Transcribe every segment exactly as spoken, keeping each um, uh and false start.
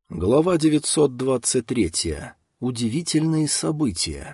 Глава девятьсот двадцать три. Удивительные события.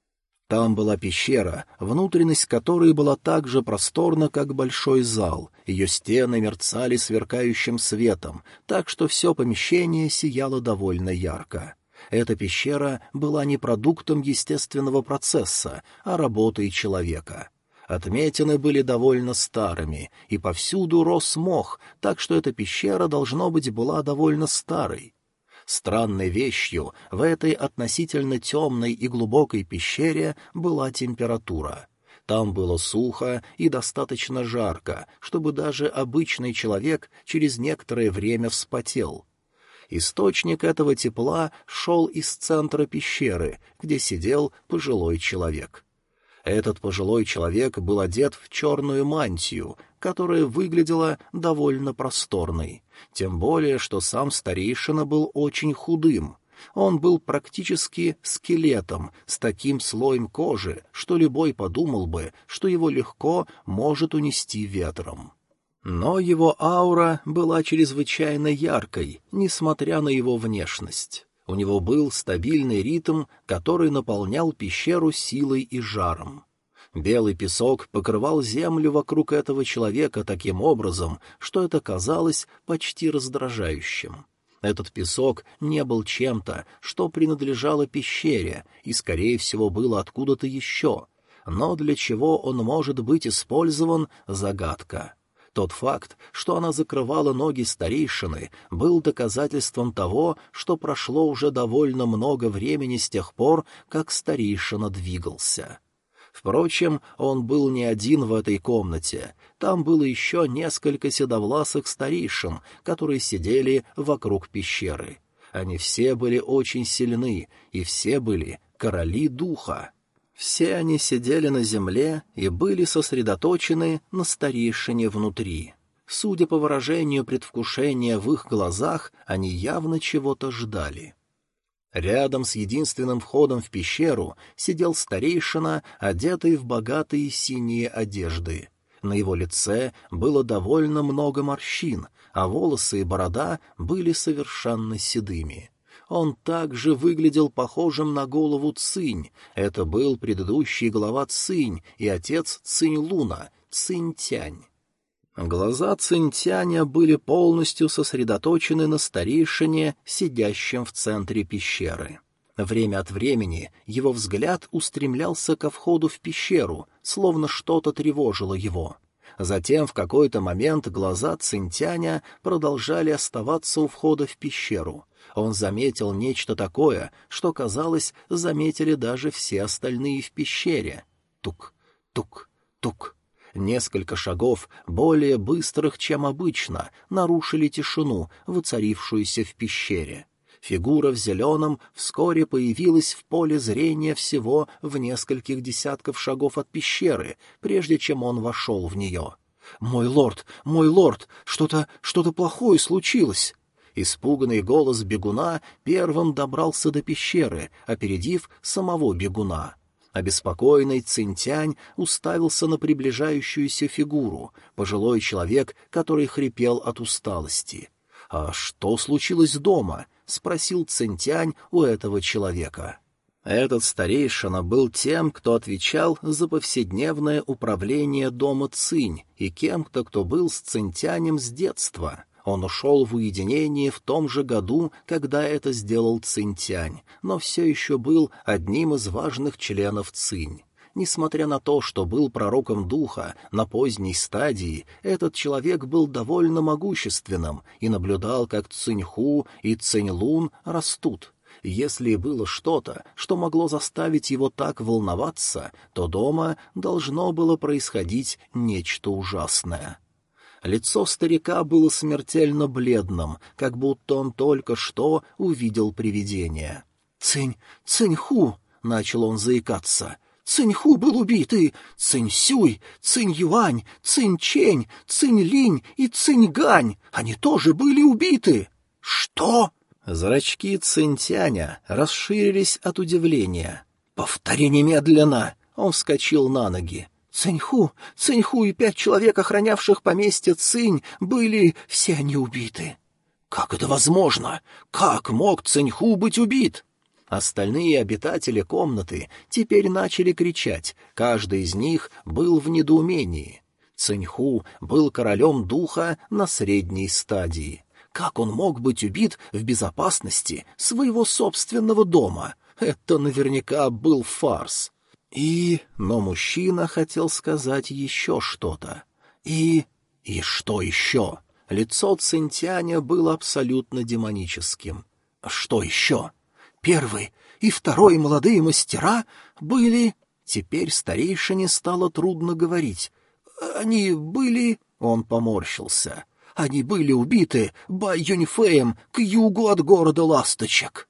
Там была пещера, внутренность которой была так же просторна, как большой зал. Ее стены мерцали сверкающим светом, так что все помещение сияло довольно ярко. Эта пещера была не продуктом естественного процесса, а работой человека. Отметины были довольно старыми, и повсюду рос мох, так что эта пещера, должно быть, была довольно старой. Странной вещью в этой относительно темной и глубокой пещере была температура. Там было сухо и достаточно жарко, чтобы даже обычный человек через некоторое время вспотел. Источник этого тепла шел из центра пещеры, где сидел пожилой человек. Этот пожилой человек был одет в черную мантию, которая выглядела довольно просторной. Тем более, что сам старейшина был очень худым. Он был практически скелетом, с таким слоем кожи, что любой подумал бы, что его легко может унести ветром. Но его аура была чрезвычайно яркой, несмотря на его внешность. У него был стабильный ритм, который наполнял пещеру силой и жаром. Белый песок покрывал землю вокруг этого человека таким образом, что это казалось почти раздражающим. Этот песок не был чем-то, что принадлежало пещере, и, скорее всего, было откуда-то еще. Но для чего он может быть использован — загадка. Тот факт, что она закрывала ноги старейшины, был доказательством того, что прошло уже довольно много времени с тех пор, как старейшина двигался. Впрочем, он был не один в этой комнате. Там было еще несколько седовласых старейшин, которые сидели вокруг пещеры. Они все были очень сильны, и все были короли духа. Все они сидели на земле и были сосредоточены на старейшине внутри. Судя по выражению предвкушения в их глазах, они явно чего-то ждали. Рядом с единственным входом в пещеру сидел старейшина, одетый в богатые синие одежды. На его лице было довольно много морщин, а волосы и борода были совершенно седыми. Он также выглядел похожим на голову Цинь. Это был предыдущий глава Цинь и отец Цинь-Луна, Цинь-Тянь. Глаза Цинь-Тяня были полностью сосредоточены на старейшине, сидящем в центре пещеры. Время от времени его взгляд устремлялся ко входу в пещеру, словно что-то тревожило его. Затем в какой-то момент глаза Цинь-Тяня продолжали оставаться у входа в пещеру. Он заметил нечто такое, что, казалось, заметили даже все остальные в пещере. Тук, тук, тук. Несколько шагов, более быстрых, чем обычно, нарушили тишину, воцарившуюся в пещере. Фигура в зеленом вскоре появилась в поле зрения всего в нескольких десятков шагов от пещеры, прежде чем он вошел в нее. «Мой лорд, мой лорд, что-то, что-то плохое случилось!» Испуганный голос бегуна первым добрался до пещеры, опередив самого бегуна. Обеспокоенный Цинь-Тянь уставился на приближающуюся фигуру, пожилой человек, который хрипел от усталости. «А что случилось дома?» — спросил Цинь-Тянь у этого человека. Этот старейшина был тем, кто отвечал за повседневное управление дома Цинь, и кем-то, кто был с Цинь-Тянем с детства. Он ушел в уединение в том же году, когда это сделал Цинь-Тянь, но все еще был одним из важных членов Цинь. Несмотря на то, что был пророком духа на поздней стадии, этот человек был довольно могущественным и наблюдал, как Цинь-Ху и Цинь-Лун растут. Если и было что-то, что могло заставить его так волноваться, то дома должно было происходить нечто ужасное. Лицо старика было смертельно бледным, как будто он только что увидел привидение. «Цинь, Цинь-Ху!» — начал он заикаться. «Цинь-Ху был убит, и Цинь-Сюй, Цинь-Юань, Цинь-Чень, Цинь-Линь и Цинь-Гань, они тоже были убиты!» «Что?» Зрачки Цинь-Тяня расширились от удивления. «Повтори немедленно!» — он вскочил на ноги. Цинь-Ху, Цинь-Ху и пять человек, охранявших поместье Цинь, были все они убиты. Как это возможно? Как мог Циньху быть убит? Остальные обитатели комнаты теперь начали кричать, каждый из них был в недоумении. Циньху был королем духа на средней стадии. Как он мог быть убит в безопасности своего собственного дома? Это наверняка был фарс. И... Но мужчина хотел сказать еще что-то. И... И что еще? Лицо Цинтяня было абсолютно демоническим. Что еще? Первый и второй молодые мастера были... Теперь старейшине стало трудно говорить. Они были... Он поморщился. Они были убиты Бай Юньфеем к югу от города Ласточек.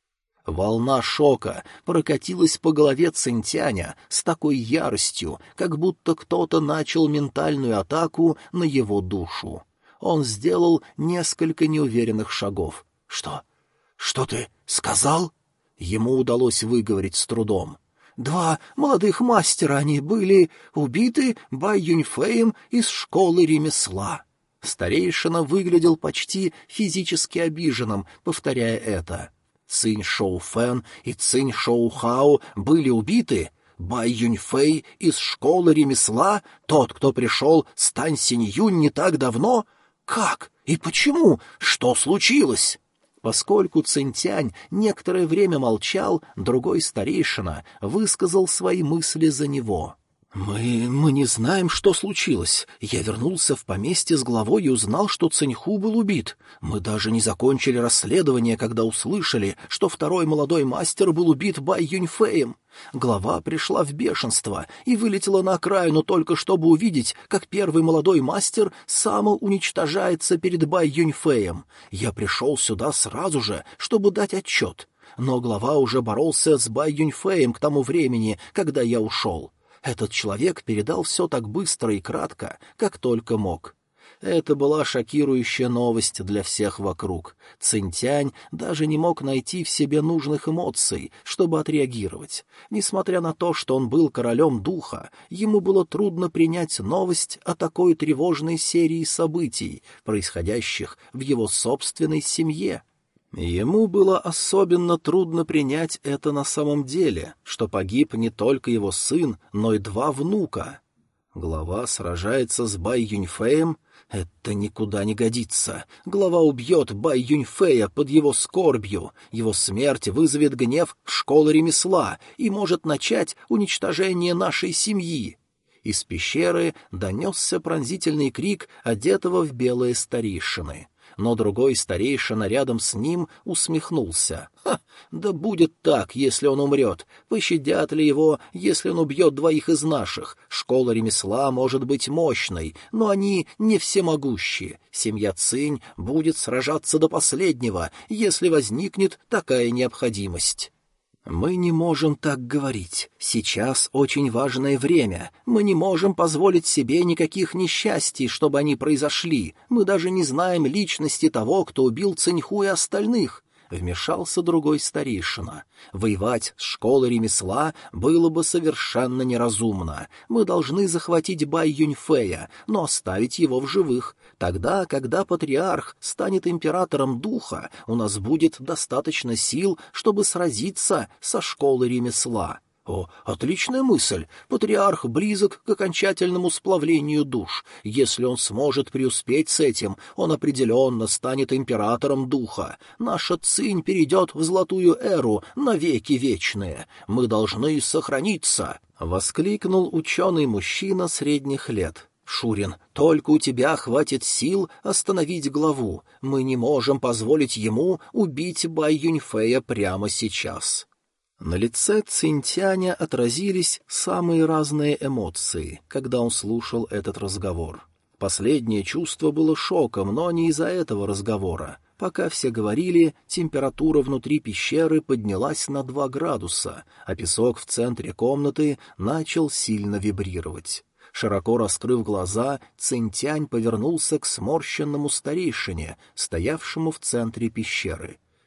Волна шока прокатилась по голове Цинтяня с такой яростью, как будто кто-то начал ментальную атаку на его душу. Он сделал несколько неуверенных шагов. «Что? Что ты сказал?» Ему удалось выговорить с трудом. «Два молодых мастера, они были убиты Бай Юньфеем из школы ремесла». Старейшина выглядел почти физически обиженным, повторяя это. Цинь Шоу Фэн и Цинь Шоу Хао были убиты? Бай Юньфэй из школы ремесла? Тот, кто пришел с Тань Синь Юнь не так давно? Как? И почему? Что случилось? Поскольку Цинтянь некоторое время молчал, другой старейшина высказал свои мысли за него. «Мы... мы не знаем, что случилось. Я вернулся в поместье с главой и узнал, что Циньху был убит. Мы даже не закончили расследование, когда услышали, что второй молодой мастер был убит Бай Юньфеем. Глава пришла в бешенство и вылетела на окраину только чтобы увидеть, как первый молодой мастер самоуничтожается перед Бай Юньфеем. Я пришел сюда сразу же, чтобы дать отчет. Но глава уже боролся с Бай Юньфеем к тому времени, когда я ушел. Этот человек передал все так быстро и кратко, как только мог. Это была шокирующая новость для всех вокруг. Цинтянь даже не мог найти в себе нужных эмоций, чтобы отреагировать. Несмотря на то, что он был королем духа, ему было трудно принять новость о такой тревожной серии событий, происходящих в его собственной семье. Ему было особенно трудно принять это на самом деле, что погиб не только его сын, но и два внука. Глава сражается с Бай Юньфеем? Это никуда не годится. Глава убьет Бай Юньфея под его скорбью. Его смерть вызовет гнев школы ремесла и может начать уничтожение нашей семьи. Из пещеры донесся пронзительный крик одетого в белые старейшины. Но другой старейшина рядом с ним усмехнулся. «Ха! Да будет так, если он умрет. Пощадят ли его, если он убьет двоих из наших? Школа ремесла может быть мощной, но они не всемогущие. Семья Цинь будет сражаться до последнего, если возникнет такая необходимость». «Мы не можем так говорить. Сейчас очень важное время. Мы не можем позволить себе никаких несчастий, чтобы они произошли. Мы даже не знаем личности того, кто убил Циньху и остальных». Вмешался другой старейшина. «Воевать с школой ремесла было бы совершенно неразумно. Мы должны захватить Бай Юньфея, но оставить его в живых. Тогда, когда патриарх станет императором духа, у нас будет достаточно сил, чтобы сразиться со школой ремесла». О, отличная мысль. Патриарх близок к окончательному сплавлению душ. Если он сможет преуспеть с этим, он определенно станет императором духа. Наша Цинь перейдет в золотую эру навеки вечные. Мы должны сохраниться, — воскликнул ученый-мужчина средних лет. «Шурин, только у тебя хватит сил остановить главу. Мы не можем позволить ему убить Бай Юньфея прямо сейчас». На лице Цинтяня отразились самые разные эмоции, когда он слушал этот разговор. Последнее чувство было шоком, но не из-за этого разговора. Пока все говорили, температура внутри пещеры поднялась на два градуса, а песок в центре комнаты начал сильно вибрировать. Широко раскрыв глаза, Цинтянь повернулся к сморщенному старейшине, стоявшему в центре пещеры.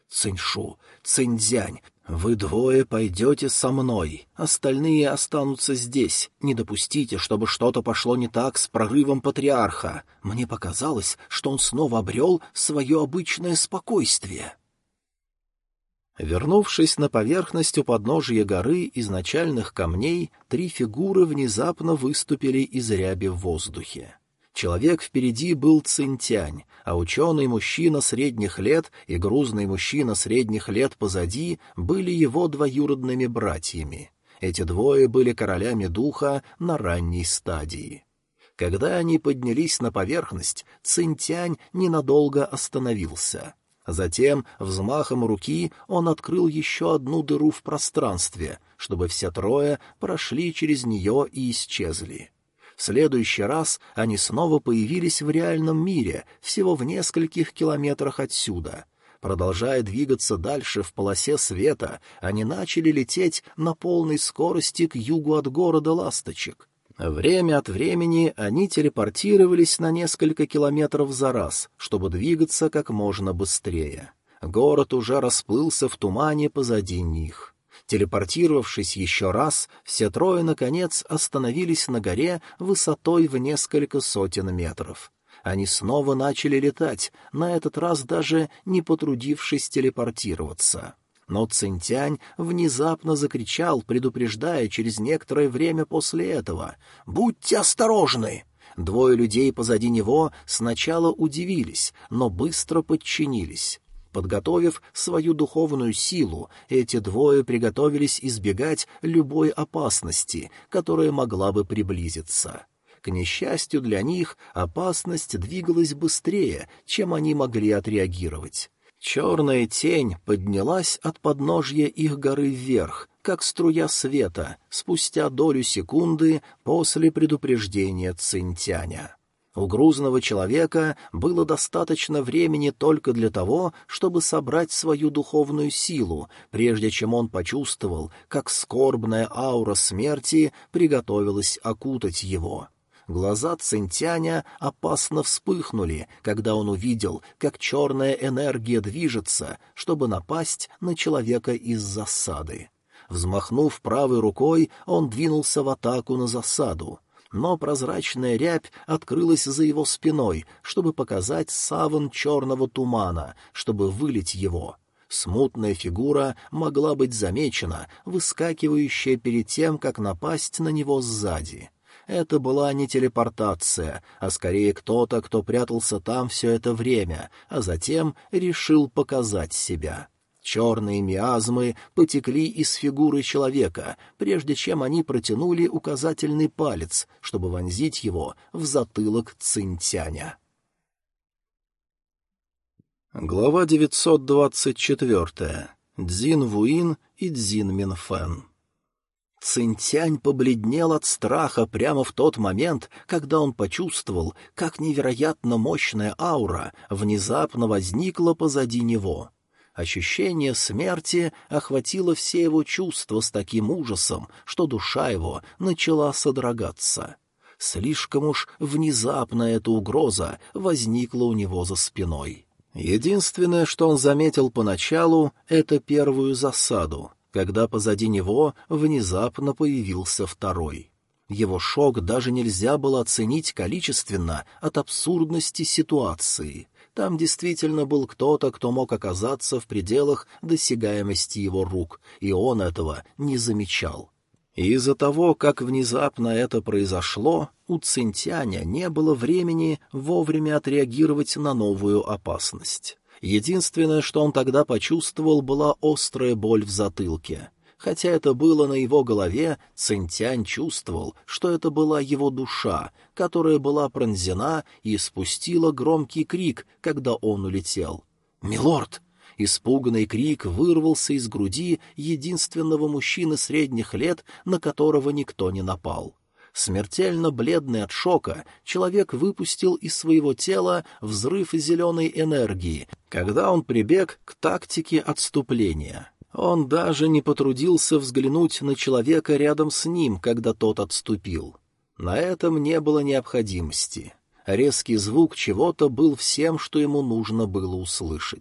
«Циньшу, Циньцзянь, вы двое пойдете со мной, остальные останутся здесь. Не допустите, чтобы что-то пошло не так с прорывом патриарха. Мне показалось, что он снова обрел свое обычное спокойствие». Вернувшись на поверхность у подножия горы изначальных камней, три фигуры внезапно выступили из ряби в воздухе. Человек впереди был Цинтянь, а ученый-мужчина средних лет и грузный мужчина средних лет позади были его двоюродными братьями. Эти двое были королями духа на ранней стадии. Когда они поднялись на поверхность, Цинтянь ненадолго остановился. Затем взмахом руки он открыл еще одну дыру в пространстве, чтобы все трое прошли через нее и исчезли. В следующий раз они снова появились в реальном мире, всего в нескольких километрах отсюда. Продолжая двигаться дальше в полосе света, они начали лететь на полной скорости к югу от города Ласточек. Время от времени они телепортировались на несколько километров за раз, чтобы двигаться как можно быстрее. Город уже расплылся в тумане позади них. Телепортировавшись еще раз, все трое, наконец, остановились на горе высотой в несколько сотен метров. Они снова начали летать, на этот раз даже не потрудившись телепортироваться. Но Цинтянь внезапно закричал, предупреждая через некоторое время после этого: «Будьте осторожны!» Двое людей позади него сначала удивились, но быстро подчинились. Подготовив свою духовную силу, эти двое приготовились избегать любой опасности, которая могла бы приблизиться. К несчастью для них, опасность двигалась быстрее, чем они могли отреагировать. Черная тень поднялась от подножья их горы вверх, как струя света, спустя долю секунды после предупреждения Цинтяня. У грузного человека было достаточно времени только для того, чтобы собрать свою духовную силу, прежде чем он почувствовал, как скорбная аура смерти приготовилась окутать его. Глаза Цинтяня опасно вспыхнули, когда он увидел, как черная энергия движется, чтобы напасть на человека из засады. Взмахнув правой рукой, он двинулся в атаку на засаду. Но прозрачная рябь открылась за его спиной, чтобы показать саван черного тумана, чтобы вылить его. Смутная фигура могла быть замечена, выскакивающая перед тем, как напасть на него сзади. Это была не телепортация, а скорее кто-то, кто прятался там все это время, а затем решил показать себя. Черные миазмы потекли из фигуры человека, прежде чем они протянули указательный палец, чтобы вонзить его в затылок Цинтяня. Глава девятьсот двадцать четыре. Цзин Вуин и Цзин Минфэн. Цинтянь побледнел от страха прямо в тот момент, когда он почувствовал, как невероятно мощная аура внезапно возникла позади него. Ощущение смерти охватило все его чувства с таким ужасом, что душа его начала содрогаться. Слишком уж внезапно эта угроза возникла у него за спиной. Единственное, что он заметил поначалу, — это первую засаду, когда позади него внезапно появился второй. Его шок даже нельзя было оценить количественно от абсурдности ситуации. Там действительно был кто-то, кто мог оказаться в пределах досягаемости его рук, и он этого не замечал. И из-за того, как внезапно это произошло, у Цинтяня не было времени вовремя отреагировать на новую опасность. Единственное, что он тогда почувствовал, была острая боль в затылке. Хотя это было на его голове, Цинтянь чувствовал, что это была его душа, которая была пронзена и спустила громкий крик, когда он улетел. «Милорд!» Испуганный крик вырвался из груди единственного мужчины средних лет, на которого никто не напал. Смертельно бледный от шока, человек выпустил из своего тела взрыв зеленой энергии, когда он прибег к тактике отступления. Он даже не потрудился взглянуть на человека рядом с ним, когда тот отступил. На этом не было необходимости. Резкий звук чего-то был всем, что ему нужно было услышать.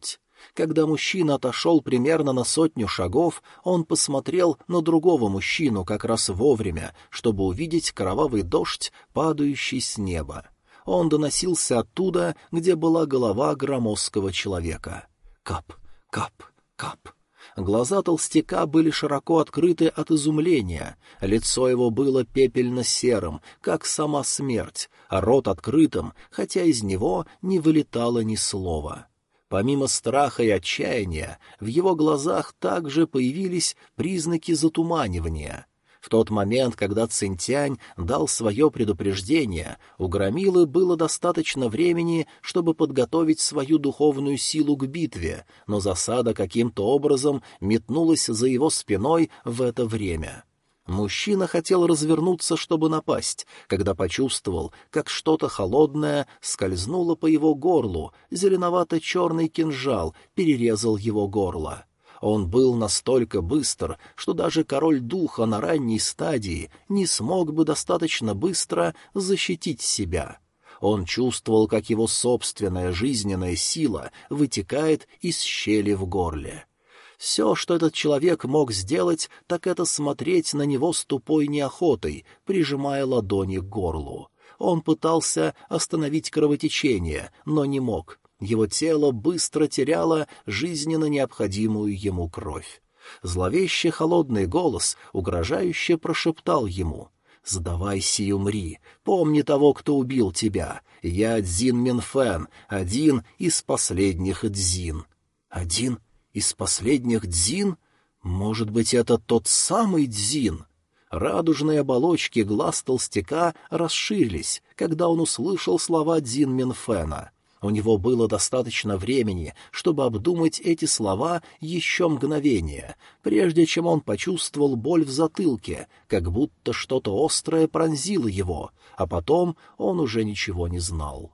Когда мужчина отошел примерно на сотню шагов, он посмотрел на другого мужчину как раз вовремя, чтобы увидеть кровавый дождь, падающий с неба. Он доносился оттуда, где была голова громоздкого человека. Кап, кап, кап. Глаза толстяка были широко открыты от изумления, лицо его было пепельно-серым, как сама смерть, а рот открытым, хотя из него не вылетало ни слова. Помимо страха и отчаяния, в его глазах также появились признаки затуманивания. В тот момент, когда Цинтянь дал свое предупреждение, у Громилы было достаточно времени, чтобы подготовить свою духовную силу к битве, но засада каким-то образом метнулась за его спиной в это время. Мужчина хотел развернуться, чтобы напасть, когда почувствовал, как что-то холодное скользнуло по его горлу, зеленовато-черный кинжал перерезал его горло. Он был настолько быстр, что даже король духа на ранней стадии не смог бы достаточно быстро защитить себя. Он чувствовал, как его собственная жизненная сила вытекает из щели в горле. Все, что этот человек мог сделать, так это смотреть на него с тупой неохотой, прижимая ладони к горлу. Он пытался остановить кровотечение, но не мог. Его тело быстро теряло жизненно необходимую ему кровь. Зловещий холодный голос угрожающе прошептал ему: «Сдавайся и умри. Помни того, кто убил тебя. Я Цзин Минфэн, один из последних Цзин». «Один из последних Цзин? Может быть, это тот самый Цзин?» Радужные оболочки глаз толстяка расширились, когда он услышал слова Цзин Минфэна. У него было достаточно времени, чтобы обдумать эти слова еще мгновение, прежде чем он почувствовал боль в затылке, как будто что-то острое пронзило его, а потом он уже ничего не знал.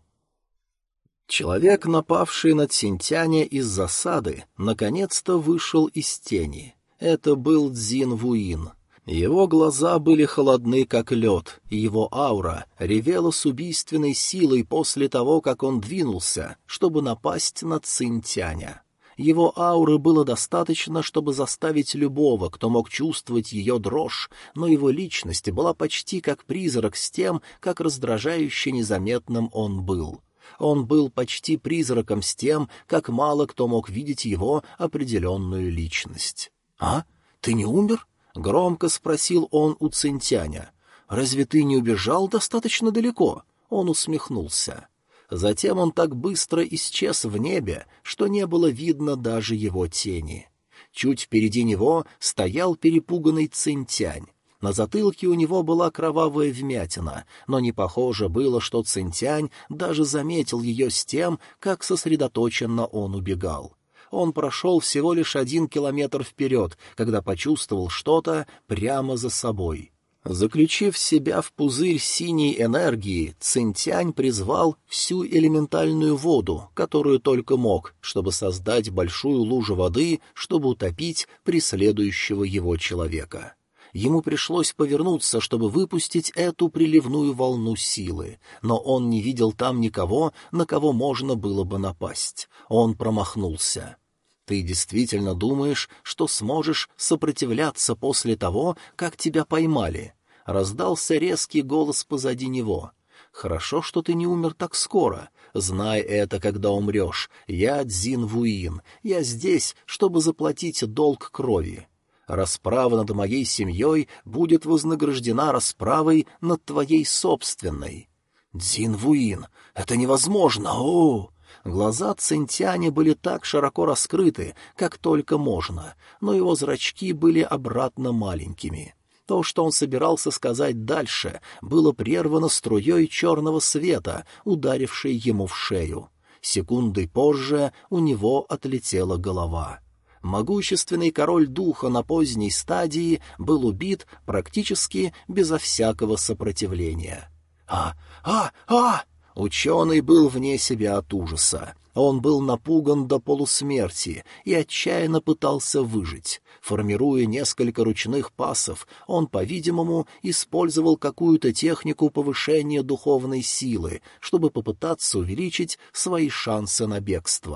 Человек, напавший на Цинтяня из засады, наконец-то вышел из тени. Это был Цзин Вуин. Его глаза были холодны, как лед, и его аура ревела с убийственной силой после того, как он двинулся, чтобы напасть на Цинтяня. Его ауры было достаточно, чтобы заставить любого, кто мог чувствовать ее дрожь, но его личность была почти как призрак с тем, как раздражающе незаметным он был. Он был почти призраком с тем, как мало кто мог видеть его определенную личность. «А? Ты не умер?» — громко спросил он у Цинтяня. «Разве ты не убежал достаточно далеко?» Он усмехнулся. Затем он так быстро исчез в небе, что не было видно даже его тени. Чуть впереди него стоял перепуганный Цинтянь. На затылке у него была кровавая вмятина, но не похоже было, что Цинтянь даже заметил ее с тем, как сосредоточенно он убегал. Он прошел всего лишь один километр вперед, когда почувствовал что-то прямо за собой. Заключив себя в пузырь синей энергии, Цинтянь призвал всю элементальную воду, которую только мог, чтобы создать большую лужу воды, чтобы утопить преследующего его человека. Ему пришлось повернуться, чтобы выпустить эту приливную волну силы, но он не видел там никого, на кого можно было бы напасть. Он промахнулся. «Ты действительно думаешь, что сможешь сопротивляться после того, как тебя поймали?» Раздался резкий голос позади него. «Хорошо, что ты не умер так скоро. Знай это, когда умрешь. Я Цзин Вуин. Я здесь, чтобы заплатить долг крови. Расправа над моей семьей будет вознаграждена расправой над твоей собственной». «Цзин Вуин, это невозможно! О!» Глаза Цинтяня были так широко раскрыты, как только можно, но его зрачки были обратно маленькими. То, что он собирался сказать дальше, было прервано струей черного света, ударившей ему в шею. Секундой позже у него отлетела голова. Могущественный король духа на поздней стадии был убит практически безо всякого сопротивления. «А! А! А!» Ученый был вне себя от ужаса. Он был напуган до полусмерти и отчаянно пытался выжить. Формируя несколько ручных пассов, он, по-видимому, использовал какую-то технику повышения духовной силы, чтобы попытаться увеличить свои шансы на бегство.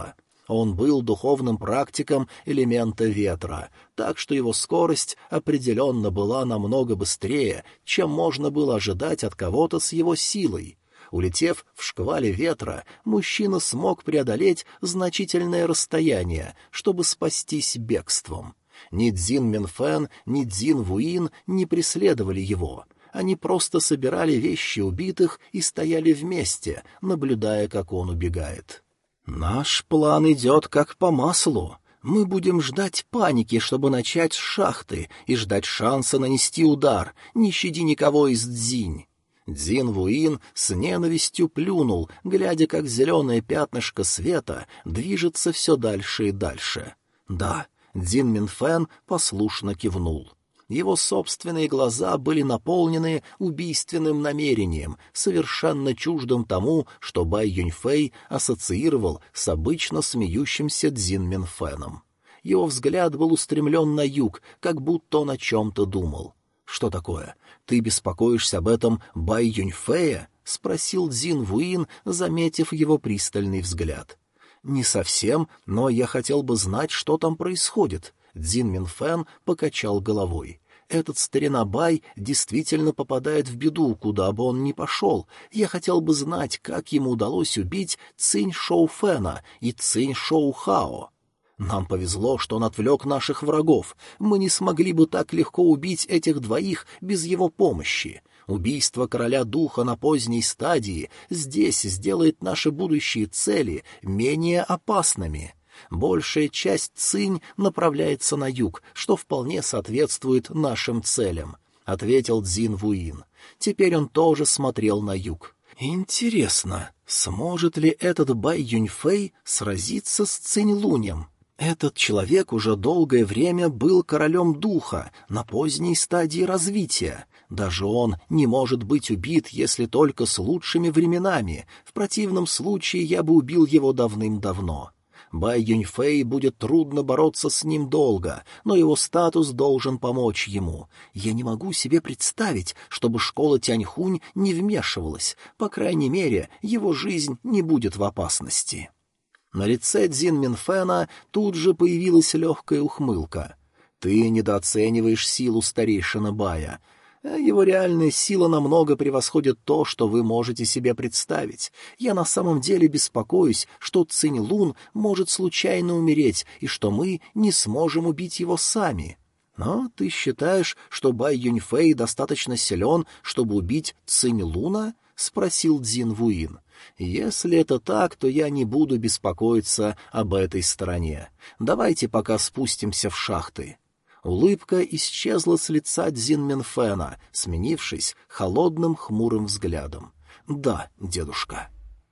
Он был духовным практиком элемента ветра, так что его скорость определенно была намного быстрее, чем можно было ожидать от кого-то с его силой. Улетев в шквале ветра, мужчина смог преодолеть значительное расстояние, чтобы спастись бегством. Ни Цзин Минфэн, ни Цзин Вуин не преследовали его. Они просто собирали вещи убитых и стояли вместе, наблюдая, как он убегает. «Наш план идет как по маслу. Мы будем ждать паники, чтобы начать с шахты, и ждать шанса нанести удар, не щади никого из Цзинь». Цзин Вуин с ненавистью плюнул, глядя, как зеленое пятнышко света движется все дальше и дальше. «Да». Цзин Минфэн послушно кивнул. Его собственные глаза были наполнены убийственным намерением, совершенно чуждым тому, что Бай Юньфэй ассоциировал с обычно смеющимся Цзин Минфэном. Его взгляд был устремлен на юг, как будто он о чем-то думал. «Что такое? Ты беспокоишься об этом Бай Юньфэя?» — спросил Цзин Вуин, заметив его пристальный взгляд. «Не совсем, но я хотел бы знать, что там происходит». Цзин Минфэн покачал головой. «Этот старина Бай действительно попадает в беду, куда бы он ни пошел. Я хотел бы знать, как ему удалось убить Цинь Шоуфэна и Цинь Шоухао. Нам повезло, что он отвлек наших врагов. Мы не смогли бы так легко убить этих двоих без его помощи. Убийство короля духа на поздней стадии здесь сделает наши будущие цели менее опасными. Большая часть Цинь направляется на юг, что вполне соответствует нашим целям», — ответил Цзин Вуин. Теперь он тоже смотрел на юг. «Интересно, сможет ли этот Бай Юньфэй сразиться с Цинь Лунем? Этот человек уже долгое время был королем духа на поздней стадии развития. Даже он не может быть убит, если только с лучшими временами. В противном случае я бы убил его давным-давно. Бай Юньфэй будет трудно бороться с ним долго, но его статус должен помочь ему. Я не могу себе представить, чтобы школа Тяньхунь не вмешивалась. По крайней мере, его жизнь не будет в опасности». На лице Цзин Минфэна тут же появилась легкая ухмылка. «Ты недооцениваешь силу старейшины Бая. Его реальная сила намного превосходит то, что вы можете себе представить. Я на самом деле беспокоюсь, что Цинь Лун может случайно умереть, и что мы не сможем убить его сами. Но ты считаешь, что Бай Юньфэй достаточно силен, чтобы убить Цинь Луна?» — спросил Цзин Вуин. «Если это так, то я не буду беспокоиться об этой стороне. Давайте пока спустимся в шахты». Улыбка исчезла с лица Цзин Минфэна, сменившись холодным хмурым взглядом. «Да, дедушка».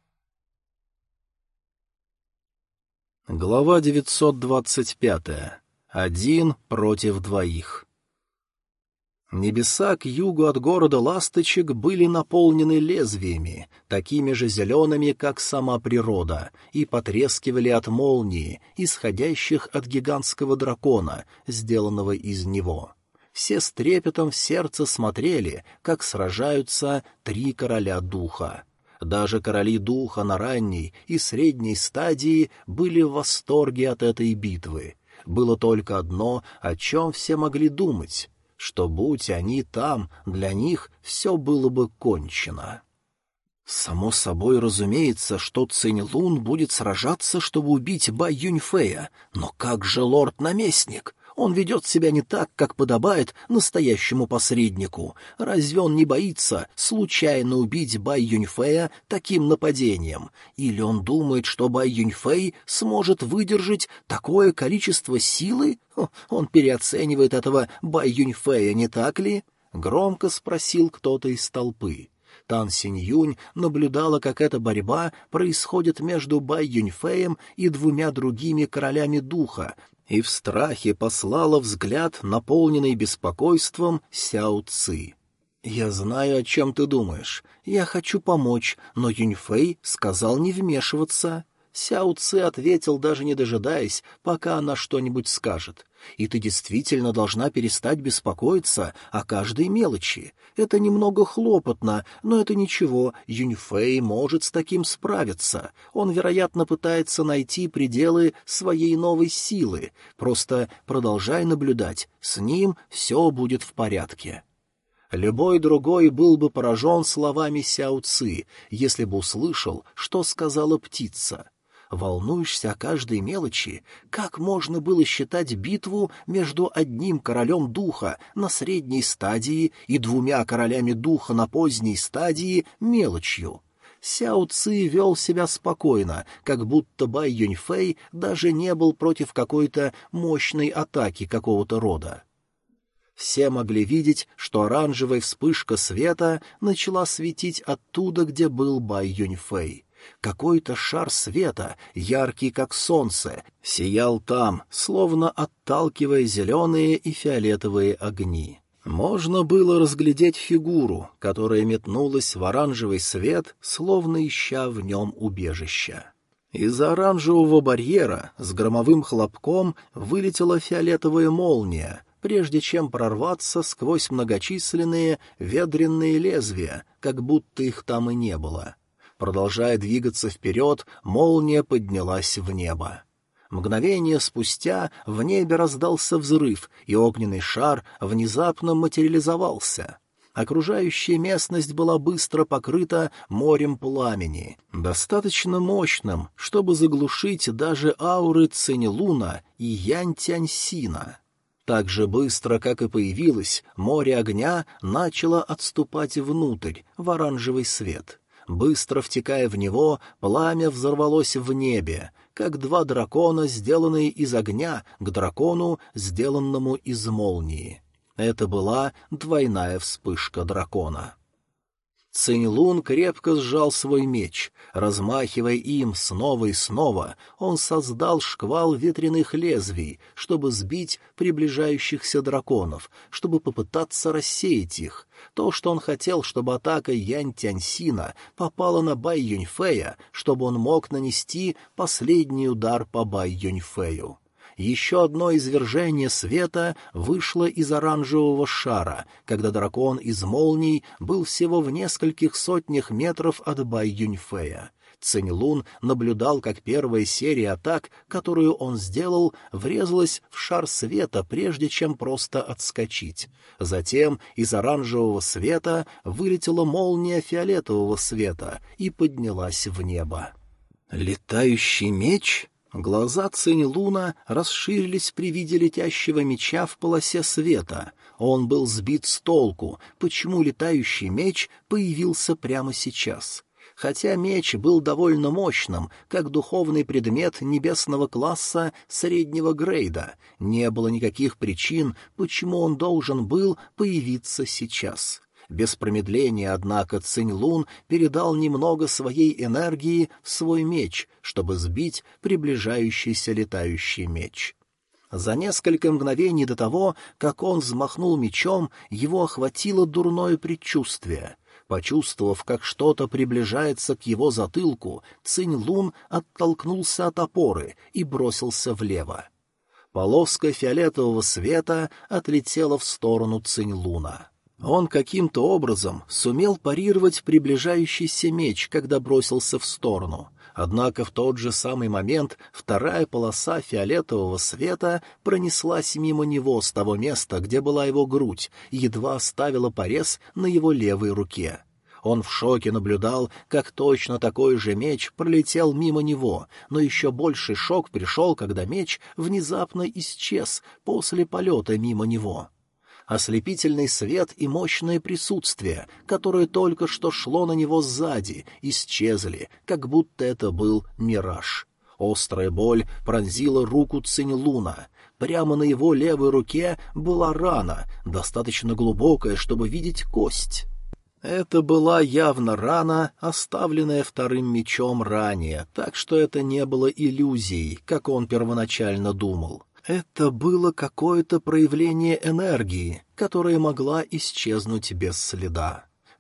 Глава девятьсот двадцать пятая. Один против двоих. Небеса к югу от города Ласточек были наполнены лезвиями, такими же зелеными, как сама природа, и потрескивали от молнии, исходящих от гигантского дракона, сделанного из него. Все с трепетом в сердце смотрели, как сражаются три короля духа. Даже короли духа на ранней и средней стадии были в восторге от этой битвы. Было только одно, о чем все могли думать — что, будь они там, для них все было бы кончено. Само собой разумеется, что Цинь Лун будет сражаться, чтобы убить Бай Юньфэя, но как же лорд-наместник? Он ведет себя не так, как подобает настоящему посреднику. Разве он не боится случайно убить Бай Юньфэя таким нападением? Или он думает, что Бай Юньфэй сможет выдержать такое количество силы? Он переоценивает этого Бай Юньфэя, не так ли? Громко спросил кто-то из толпы. Тан Синьюнь наблюдала, как эта борьба происходит между Бай Юньфэем и двумя другими королями духа, и в страхе послала взгляд, наполненный беспокойством, Сяо Ци. «Я знаю, о чем ты думаешь. Я хочу помочь, но Юньфэй сказал не вмешиваться». Сяо Ци ответил, даже не дожидаясь, пока она что-нибудь скажет. «И ты действительно должна перестать беспокоиться о каждой мелочи. Это немного хлопотно, но это ничего, Юньфэй может с таким справиться. Он, вероятно, пытается найти пределы своей новой силы. Просто продолжай наблюдать, с ним все будет в порядке». Любой другой был бы поражен словами Сяо Ци, если бы услышал, что сказала птица. Волнуешься о каждой мелочи? Как можно было считать битву между одним королем духа на средней стадии и двумя королями духа на поздней стадии мелочью? Сяо Ци вел себя спокойно, как будто Бай Юньфэй даже не был против какой-то мощной атаки какого-то рода. Все могли видеть, что оранжевая вспышка света начала светить оттуда, где был Бай Юньфэй. Какой-то шар света, яркий как солнце, сиял там, словно отталкивая зеленые и фиолетовые огни. Можно было разглядеть фигуру, которая метнулась в оранжевый свет, словно ища в нем убежища. Из оранжевого барьера с громовым хлопком вылетела фиолетовая молния, прежде чем прорваться сквозь многочисленные ветряные лезвия, как будто их там и не было. Продолжая двигаться вперед, молния поднялась в небо. Мгновение спустя в небе раздался взрыв, и огненный шар внезапно материализовался. Окружающая местность была быстро покрыта морем пламени, достаточно мощным, чтобы заглушить даже ауры Цинь-Луна и Янь-Тянь-Сина. Так же быстро, как и появилось, море огня начало отступать внутрь, в оранжевый свет. Быстро втекая в него, пламя взорвалось в небе, как два дракона, сделанные из огня, к дракону, сделанному из молнии. Это была двойная вспышка дракона. Цинь-Лун крепко сжал свой меч. Размахивая им снова и снова, он создал шквал ветряных лезвий, чтобы сбить приближающихся драконов, чтобы попытаться рассеять их. То, что он хотел, чтобы атака Янь-Тянь-Сина попала на Бай Юньфэя, чтобы он мог нанести последний удар по Бай Юньфэю. Еще одно извержение света вышло из оранжевого шара, когда дракон из молний был всего в нескольких сотнях метров от Бай Юньфэя. Цинь-Лун наблюдал, как первая серия атак, которую он сделал, врезалась в шар света, прежде чем просто отскочить. Затем из оранжевого света вылетела молния фиолетового света и поднялась в небо. «Летающий меч?» Глаза Цинь-Луна расширились при виде летящего меча в полосе света. Он был сбит с толку, почему летающий меч появился прямо сейчас. Хотя меч был довольно мощным, как духовный предмет небесного класса среднего грейда, не было никаких причин, почему он должен был появиться сейчас. Без промедления, однако, Цинь-Лун передал немного своей энергии в свой меч, чтобы сбить приближающийся летающий меч. За несколько мгновений до того, как он взмахнул мечом, его охватило дурное предчувствие. Почувствовав, как что-то приближается к его затылку, Цинь-Лун оттолкнулся от опоры и бросился влево. Полоска фиолетового света отлетела в сторону Цинь-Луна. Он каким-то образом сумел парировать приближающийся меч, когда бросился в сторону. Однако в тот же самый момент вторая полоса фиолетового света пронеслась мимо него с того места, где была его грудь, и едва оставила порез на его левой руке. Он в шоке наблюдал, как точно такой же меч пролетел мимо него, но еще больший шок пришел, когда меч внезапно исчез после полета мимо него. Ослепительный свет и мощное присутствие, которое только что шло на него сзади, исчезли, как будто это был мираж. Острая боль пронзила руку Цинь-Луна. Прямо на его левой руке была рана, достаточно глубокая, чтобы видеть кость. Это была явно рана, оставленная вторым мечом ранее, так что это не было иллюзией, как он первоначально думал. Это было какое-то проявление энергии, которая могла исчезнуть без следа.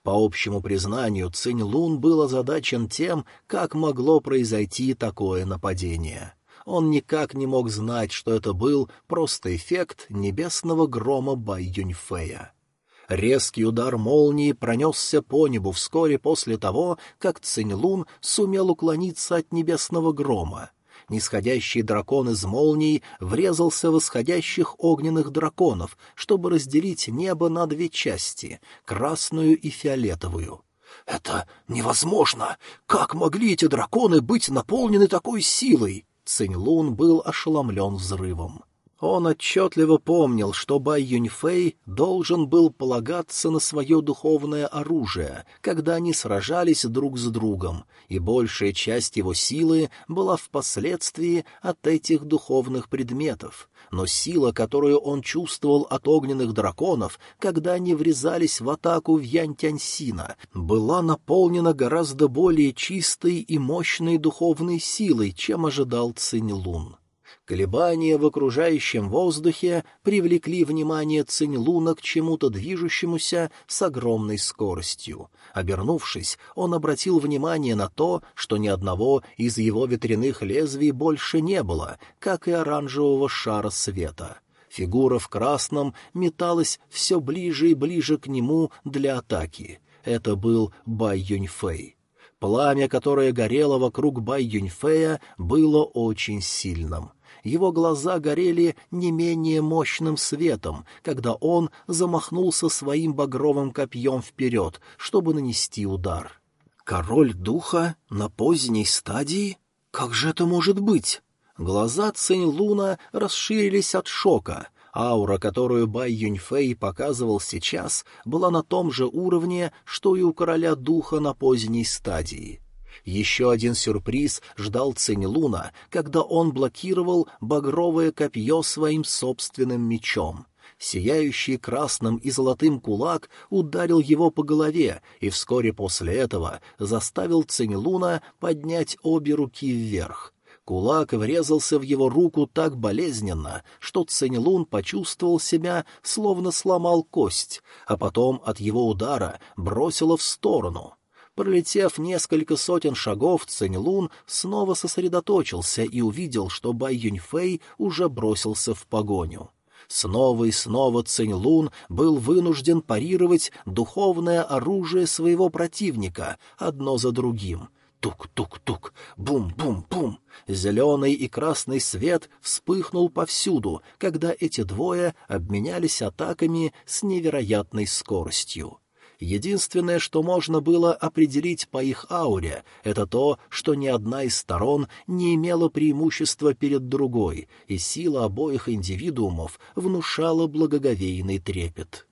По общему признанию, Цинь Лун был озадачен тем, как могло произойти такое нападение. Он никак не мог знать, что это был просто эффект небесного грома Бай Юньфэя. Резкий удар молнии пронесся по небу вскоре после того, как Цинь Лун сумел уклониться от небесного грома. Нисходящий дракон из молний врезался в исходящих огненных драконов, чтобы разделить небо на две части — красную и фиолетовую. «Это невозможно! Как могли эти драконы быть наполнены такой силой?» Цинь Лун был ошеломлен взрывом. Он отчетливо помнил, что Бай Юньфэй должен был полагаться на свое духовное оружие, когда они сражались друг с другом, и большая часть его силы была впоследствии от этих духовных предметов. Но сила, которую он чувствовал от огненных драконов, когда они врезались в атаку в Янь-Тяньсина, была наполнена гораздо более чистой и мощной духовной силой, чем ожидал Цинь Лун. Колебания в окружающем воздухе привлекли внимание Цинь Луна к чему-то движущемуся с огромной скоростью. Обернувшись, он обратил внимание на то, что ни одного из его ветряных лезвий больше не было, как и оранжевого шара света. Фигура в красном металась все ближе и ближе к нему для атаки. Это был Бай Юньфэй. Пламя, которое горело вокруг Бай Юньфэя, было очень сильным. Его глаза горели не менее мощным светом, когда он замахнулся своим багровым копьем вперед, чтобы нанести удар. «Король духа на поздней стадии? Как же это может быть?» Глаза Цинь Луна расширились от шока. Аура, которую Бай Юньфэй показывал сейчас, была на том же уровне, что и у короля духа на поздней стадии. Еще один сюрприз ждал Цинь Луна, когда он блокировал багровое копье своим собственным мечом. Сияющий красным и золотым кулак ударил его по голове и вскоре после этого заставил Цинь Луна поднять обе руки вверх. Кулак врезался в его руку так болезненно, что Цинь Лун почувствовал себя, словно сломал кость, а потом от его удара бросило в сторону. Пролетев несколько сотен шагов, Цинь Лун снова сосредоточился и увидел, что Бай Юньфэй уже бросился в погоню. Снова и снова Цинь Лун был вынужден парировать духовное оружие своего противника одно за другим. Тук-тук-тук, бум-бум-бум. Зеленый и красный свет вспыхнул повсюду, когда эти двое обменялись атаками с невероятной скоростью. Единственное, что можно было определить по их ауре, это то, что ни одна из сторон не имела преимущества перед другой, и сила обоих индивидуумов внушала благоговейный трепет.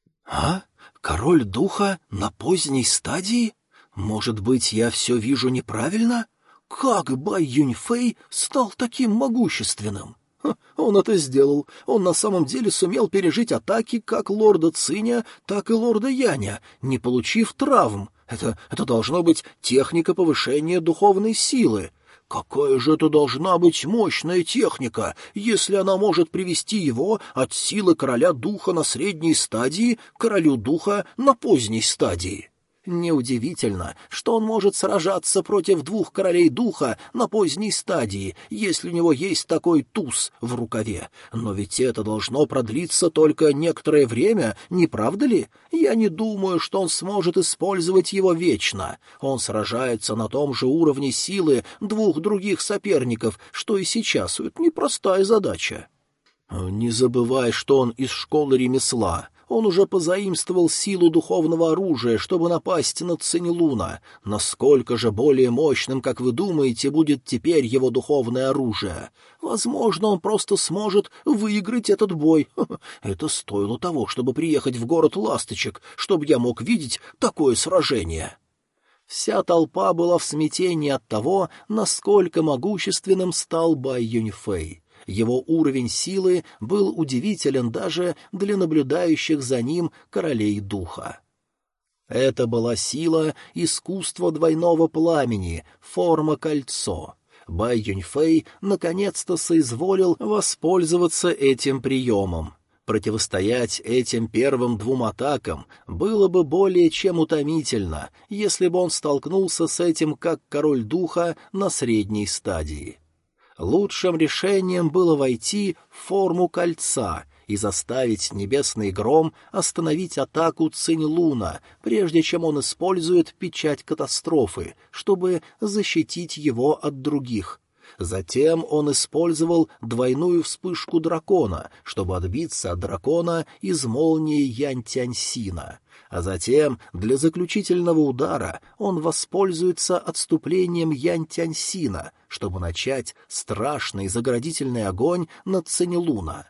«А? Король духа на поздней стадии? Может быть, я все вижу неправильно? Как Бай Юньфэй стал таким могущественным?» Он это сделал. Он на самом деле сумел пережить атаки как лорда Циня, так и лорда Яня, не получив травм. Это, это должно быть техника повышения духовной силы. Какая же это должна быть мощная техника, если она может привести его от силы короля духа на средней стадии к королю духа на поздней стадии? Неудивительно, что он может сражаться против двух королей духа на поздней стадии, если у него есть такой туз в рукаве. Но ведь это должно продлиться только некоторое время, не правда ли? Я не думаю, что он сможет использовать его вечно. Он сражается на том же уровне силы двух других соперников, что и сейчас. Это непростая задача. Не забывай, что он из школы ремесла. Он уже позаимствовал силу духовного оружия, чтобы напасть на Цинь Луна. Насколько же более мощным, как вы думаете, будет теперь его духовное оружие? Возможно, он просто сможет выиграть этот бой. Это стоило того, чтобы приехать в город Ласточек, чтобы я мог видеть такое сражение. Вся толпа была в смятении от того, насколько могущественным стал Бай Юньфэй. Его уровень силы был удивителен даже для наблюдающих за ним королей духа. Это была сила искусства двойного пламени, форма кольцо. Бай Юньфэй наконец-то соизволил воспользоваться этим приемом. Противостоять этим первым двум атакам было бы более чем утомительно, если бы он столкнулся с этим как король духа на средней стадии. Лучшим решением было войти в форму кольца и заставить небесный гром остановить атаку Цинь-Луна, прежде чем он использует печать катастрофы, чтобы защитить его от других. Затем он использовал двойную вспышку дракона, чтобы отбиться от дракона из молнии Янь-Тяньсина. А затем для заключительного удара он воспользуется отступлением Янь-Тяньсина, чтобы начать страшный заградительный огонь над Цинь-Луна.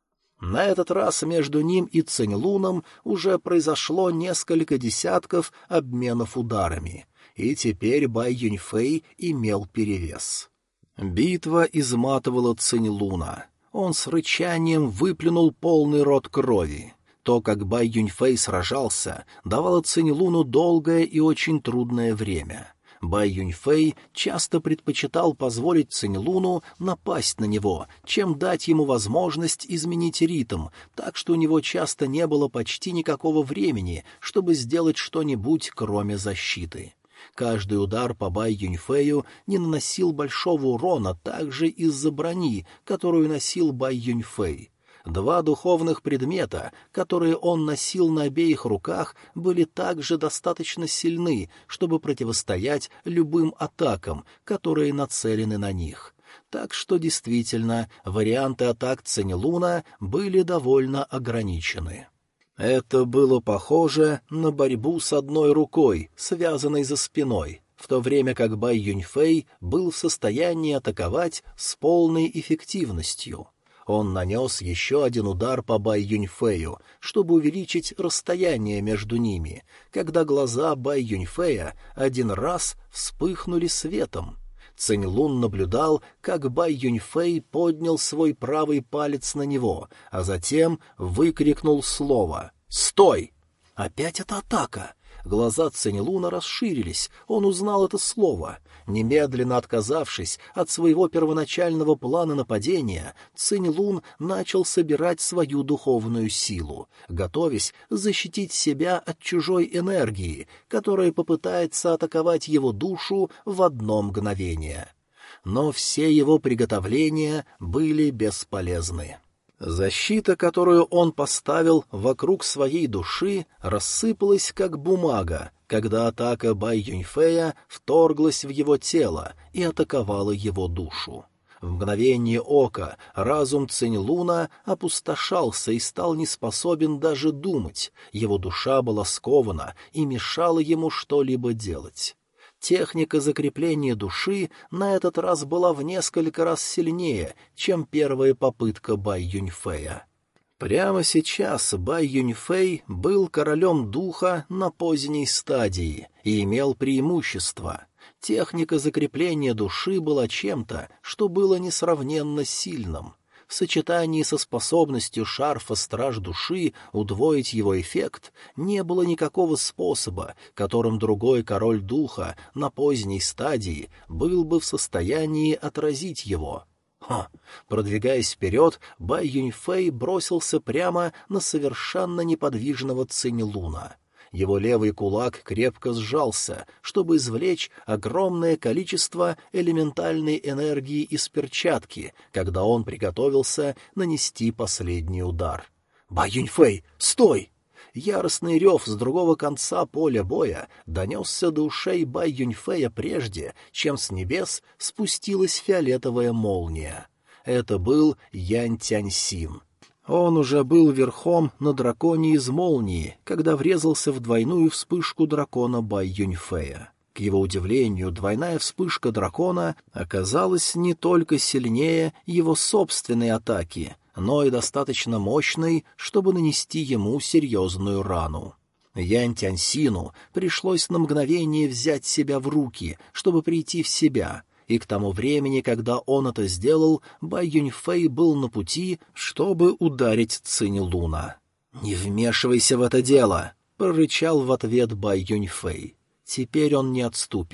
На этот раз между ним и Цинь-Луном уже произошло несколько десятков обменов ударами, и теперь Бай Юньфэй имел перевес. Битва изматывала Цинь-Луна. Он с рычанием выплюнул полный рот крови. То, как Бай Юньфэй сражался, давало Цинь-Луну долгое и очень трудное время. Бай Юньфэй часто предпочитал позволить Цинь-Луну напасть на него, чем дать ему возможность изменить ритм, так что у него часто не было почти никакого времени, чтобы сделать что-нибудь, кроме защиты. Каждый удар по Бай Юньфэю не наносил большого урона также из-за брони, которую носил Бай Юньфэй. Два духовных предмета, которые он носил на обеих руках, были также достаточно сильны, чтобы противостоять любым атакам, которые нацелены на них. Так что действительно варианты атак Цинь-Луна были довольно ограничены. Это было похоже на борьбу с одной рукой, связанной за спиной, в то время как Бай Юньфэй был в состоянии атаковать с полной эффективностью. Он нанес еще один удар по Бай Юньфэю, чтобы увеличить расстояние между ними, когда глаза Бай Юньфэя один раз вспыхнули светом. Цинь-Лун наблюдал, как Бай Юньфэй поднял свой правый палец на него, а затем выкрикнул слово «Стой!». Опять эта атака! Глаза Цинь-Луна расширились, он узнал это слово. Немедленно отказавшись от своего первоначального плана нападения, Цинь-Лун начал собирать свою духовную силу, готовясь защитить себя от чужой энергии, которая попытается атаковать его душу в одно мгновение. Но все его приготовления были бесполезны. Защита, которую он поставил вокруг своей души, рассыпалась как бумага, когда атака Бай Юньфэя вторглась в его тело и атаковала его душу. В мгновение ока разум Цинь-Луна опустошался и стал неспособен даже думать, его душа была скована и мешала ему что-либо делать. Техника закрепления души на этот раз была в несколько раз сильнее, чем первая попытка Бай Юньфэя. Прямо сейчас Бай Юньфэй был королем духа на поздней стадии и имел преимущество. Техника закрепления души была чем-то, что было несравненно сильным. В сочетании со способностью шарфа Страж Души удвоить его эффект не было никакого способа, которым другой король духа на поздней стадии был бы в состоянии отразить его. Ха! Продвигаясь вперед, Бай Юньфэй бросился прямо на совершенно неподвижного Цинь-Луна. Его левый кулак крепко сжался, чтобы извлечь огромное количество элементальной энергии из перчатки, когда он приготовился нанести последний удар. «Бай Юньфэй, стой!» Яростный рев с другого конца поля боя донесся до ушей Бай Юньфэя прежде, чем с небес спустилась фиолетовая молния. Это был Янь Тяньсин. Он уже был верхом на драконе из молнии, когда врезался в двойную вспышку дракона Бай Юньфэя. К его удивлению, двойная вспышка дракона оказалась не только сильнее его собственной атаки, но и достаточно мощной, чтобы нанести ему серьезную рану. Янь Тяньсину пришлось на мгновение взять себя в руки, чтобы прийти в себя, и к тому времени, когда он это сделал, Бай Юньфэй был на пути, чтобы ударить Цинь-Луна. «Не вмешивайся в это дело!» — прорычал в ответ Бай Юньфэй. Теперь он не отступит.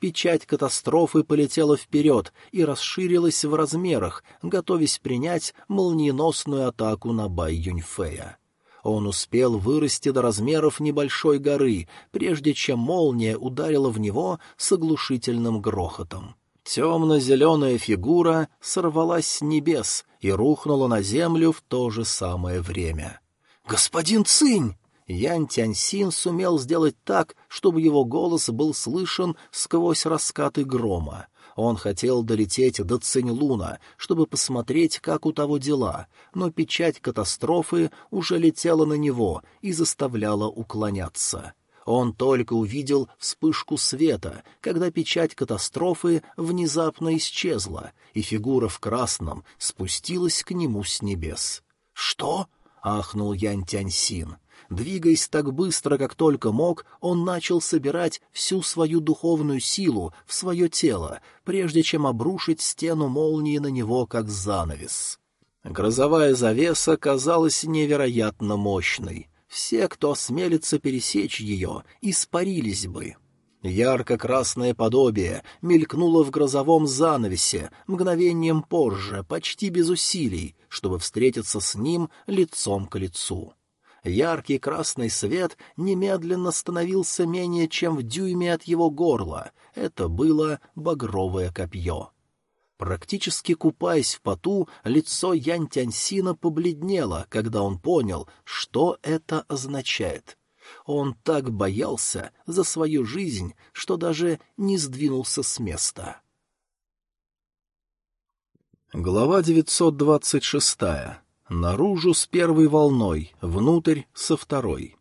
Печать катастрофы полетела вперед и расширилась в размерах, готовясь принять молниеносную атаку на Бай Юньфэя. Он успел вырасти до размеров небольшой горы, прежде чем молния ударила в него с оглушительным грохотом. Темно-зеленая фигура сорвалась с небес и рухнула на землю в то же самое время. «Господин Цинь!» Янь Тяньсин сумел сделать так, чтобы его голос был слышен сквозь раскаты грома. Он хотел долететь до Цинь-Луна, чтобы посмотреть, как у того дела, но печать катастрофы уже летела на него и заставляла уклоняться. Он только увидел вспышку света, когда печать катастрофы внезапно исчезла, и фигура в красном спустилась к нему с небес. «Что?» — ахнул Янь Тяньсин. Двигаясь так быстро, как только мог, он начал собирать всю свою духовную силу в свое тело, прежде чем обрушить стену молнии на него, как занавес. Грозовая завеса казалась невероятно мощной. Все, кто осмелится пересечь ее, испарились бы. Ярко-красное подобие мелькнуло в грозовом занавесе мгновением позже, почти без усилий, чтобы встретиться с ним лицом к лицу. Яркий красный свет немедленно становился менее чем в дюйме от его горла. Это было багровое копье. Практически купаясь в поту, лицо Янь Тяньсина побледнело, когда он понял, что это означает. Он так боялся за свою жизнь, что даже не сдвинулся с места. Глава девятьсот двадцать шестая. Наружу с первой волной, внутрь со второй.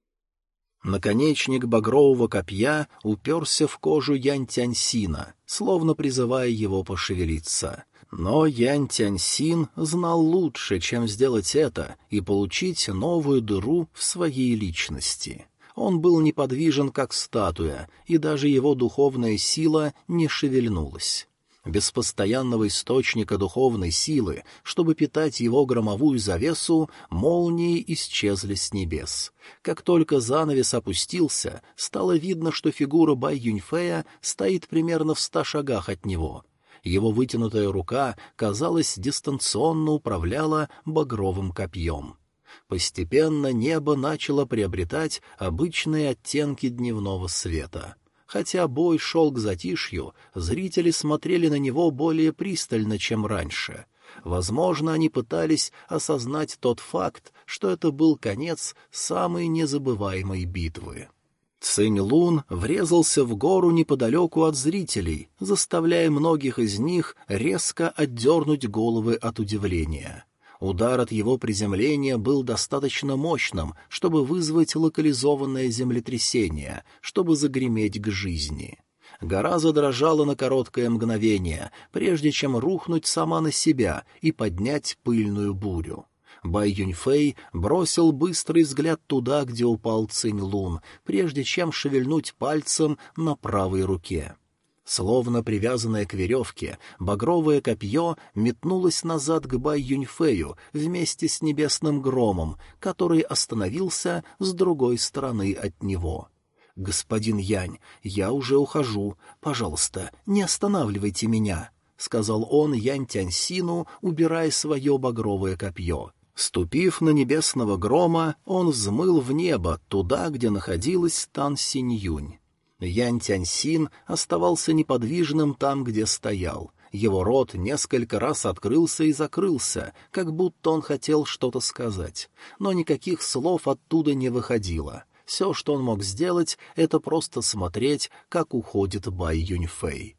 Наконечник багрового копья уперся в кожу Янь Тяньсина, словно призывая его пошевелиться. Но Янь Тяньсин знал лучше, чем сделать это и получить новую дыру в своей личности. Он был неподвижен, как статуя, и даже его духовная сила не шевельнулась. Без постоянного источника духовной силы, чтобы питать его громовую завесу, молнии исчезли с небес. Как только занавес опустился, стало видно, что фигура Бай Юньфэя стоит примерно в ста шагах от него. Его вытянутая рука, казалось, дистанционно управляла багровым копьем. Постепенно небо начало приобретать обычные оттенки дневного света. Хотя бой шел к затишью, зрители смотрели на него более пристально, чем раньше. Возможно, они пытались осознать тот факт, что это был конец самой незабываемой битвы. Цинь-Лун врезался в гору неподалеку от зрителей, заставляя многих из них резко отдернуть головы от удивления. Удар от его приземления был достаточно мощным, чтобы вызвать локализованное землетрясение, чтобы загреметь к жизни. Гора задрожала на короткое мгновение, прежде чем рухнуть сама на себя и поднять пыльную бурю. Бай Юньфэй бросил быстрый взгляд туда, где упал Цинь-Лун, прежде чем шевельнуть пальцем на правой руке. Словно привязанное к веревке, багровое копье метнулось назад к Бай Юньфэю вместе с небесным громом, который остановился с другой стороны от него. «Господин Янь, я уже ухожу. Пожалуйста, не останавливайте меня», — сказал он Янь Тяньсину, убирая свое багровое копье. Ступив на небесного грома, он взмыл в небо, туда, где находилась Тан Синь-Юнь. Янь Тяньсин оставался неподвижным там, где стоял. Его рот несколько раз открылся и закрылся, как будто он хотел что-то сказать. Но никаких слов оттуда не выходило. Все, что он мог сделать, это просто смотреть, как уходит Бай Юньфэй.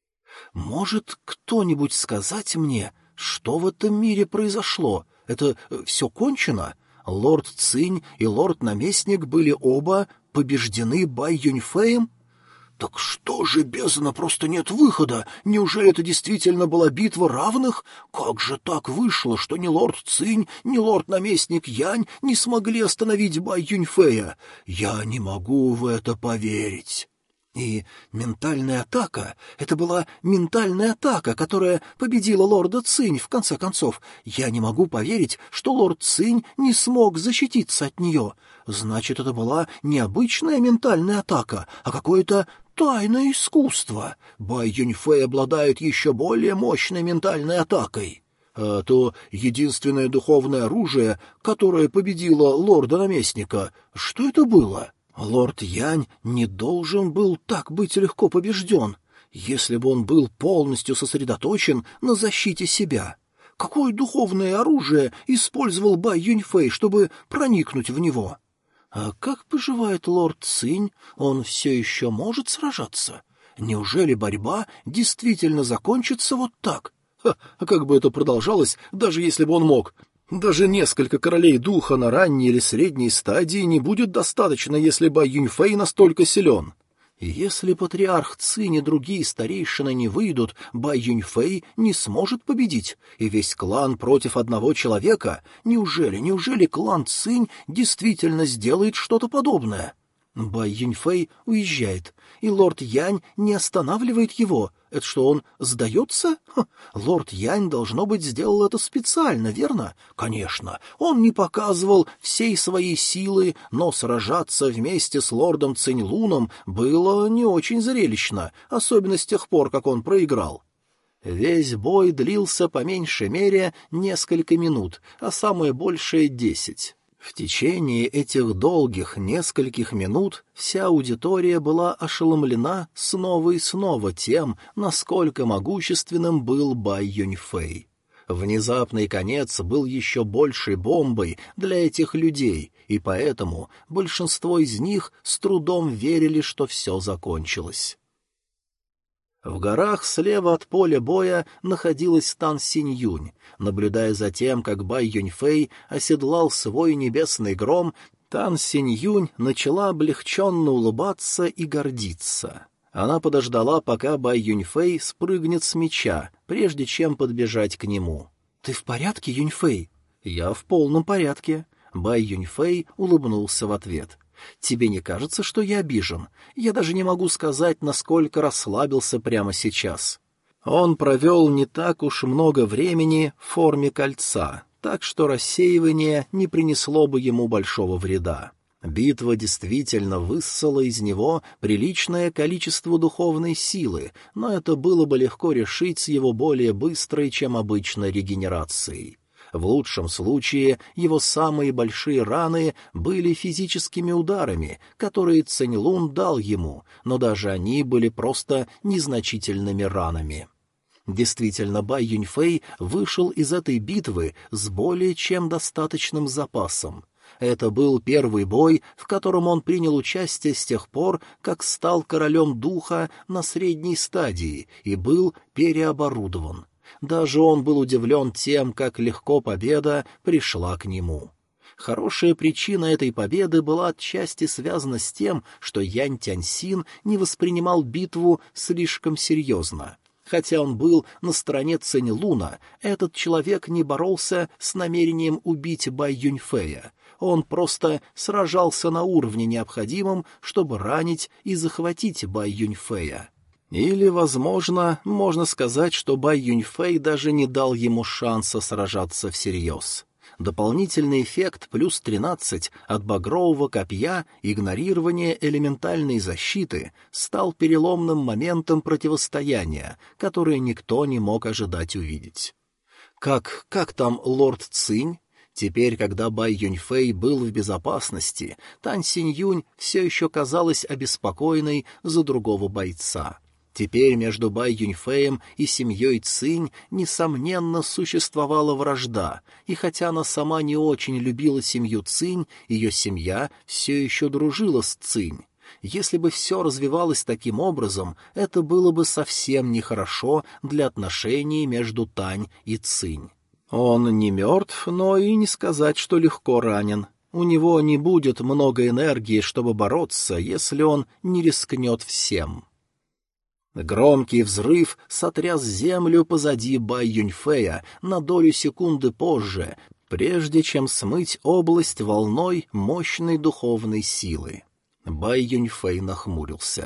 «Может, кто-нибудь сказать мне, что в этом мире произошло? Это все кончено? Лорд Цинь и лорд-наместник были оба побеждены Бай Юньфэем? Так что же, бездна, просто нет выхода? Неужели это действительно была битва равных? Как же так вышло, что ни лорд Цинь, ни лорд-наместник Янь не смогли остановить Бай Юньфэя? Я не могу в это поверить». И ментальная атака — это была ментальная атака, которая победила лорда Цинь, в конце концов. Я не могу поверить, что лорд Цинь не смог защититься от нее. Значит, это была не обычная ментальная атака, а какое-то тайное искусство. Бай Юньфэй обладает еще более мощной ментальной атакой. А то единственное духовное оружие, которое победило лорда-наместника, что это было? Лорд Янь не должен был так быть легко побежден, если бы он был полностью сосредоточен на защите себя. Какое духовное оружие использовал Бай Юньфэй, чтобы проникнуть в него? А как поживает лорд Цинь? Он все еще может сражаться? Неужели борьба действительно закончится вот так? Ха, а как бы это продолжалось, даже если бы он мог? Даже несколько королей духа на ранней или средней стадии не будет достаточно, если Бай Юньфэй настолько силен. Если патриарх Цинь и другие старейшины не выйдут, Бай Юньфэй не сможет победить, и весь клан против одного человека. Неужели, неужели клан Цинь действительно сделает что-то подобное? Бай Юньфэй уезжает, и лорд Янь не останавливает его. Это что, он сдается? Ха, лорд Янь, должно быть, сделал это специально, верно? Конечно, он не показывал всей своей силы, но сражаться вместе с лордом Циньлуном было не очень зрелищно, особенно с тех пор, как он проиграл. Весь бой длился по меньшей мере несколько минут, а самое большее — десять. В течение этих долгих нескольких минут вся аудитория была ошеломлена снова и снова тем, насколько могущественным был Бай Юньфэй. Внезапный конец был еще большей бомбой для этих людей, и поэтому большинство из них с трудом верили, что все закончилось. В горах слева от поля боя находилась Тан Синьюнь. Наблюдая за тем, как Бай Юньфэй оседлал свой небесный гром, Тан Синьюнь начала облегченно улыбаться и гордиться. Она подождала, пока Бай Юньфэй спрыгнет с меча, прежде чем подбежать к нему. — Ты в порядке, Юньфэй? — Я в полном порядке. Бай Юньфэй улыбнулся в ответ. «Тебе не кажется, что я обижен? Я даже не могу сказать, насколько расслабился прямо сейчас». Он провел не так уж много времени в форме кольца, так что рассеивание не принесло бы ему большого вреда. Битва действительно высосала из него приличное количество духовной силы, но это было бы легко решить с его более быстрой, чем обычно, регенерацией. В лучшем случае его самые большие раны были физическими ударами, которые Циньлун дал ему, но даже они были просто незначительными ранами. Действительно, Бай Юньфэй вышел из этой битвы с более чем достаточным запасом. Это был первый бой, в котором он принял участие с тех пор, как стал королем духа на средней стадии и был переоборудован. Даже он был удивлен тем, как легко победа пришла к нему. Хорошая причина этой победы была отчасти связана с тем, что Янь Тяньсин не воспринимал битву слишком серьезно. Хотя он был на стороне Циньлуна, этот человек не боролся с намерением убить Бай Юньфэя. Он просто сражался на уровне необходимом, чтобы ранить и захватить Бай Юньфэя. Или, возможно, можно сказать, что Бай Юньфэй даже не дал ему шанса сражаться всерьез. Дополнительный эффект плюс тринадцать от багрового копья игнорирования элементальной защиты стал переломным моментом противостояния, который никто не мог ожидать увидеть. Как, как там лорд Цинь? Теперь, когда Бай Юньфэй был в безопасности, Тан Синьюнь все еще казалась обеспокоенной за другого бойца. Теперь между Бай Юньфэем и семьей Цинь, несомненно, существовала вражда, и хотя она сама не очень любила семью Цинь, ее семья все еще дружила с Цинь. Если бы все развивалось таким образом, это было бы совсем нехорошо для отношений между Тань и Цинь. Он не мертв, но и не сказать, что легко ранен. У него не будет много энергии, чтобы бороться, если он не рискнет всем. Громкий взрыв сотряс землю позади Бай Юньфэя на долю секунды позже, прежде чем смыть область волной мощной духовной силы. Бай Юньфэй нахмурился.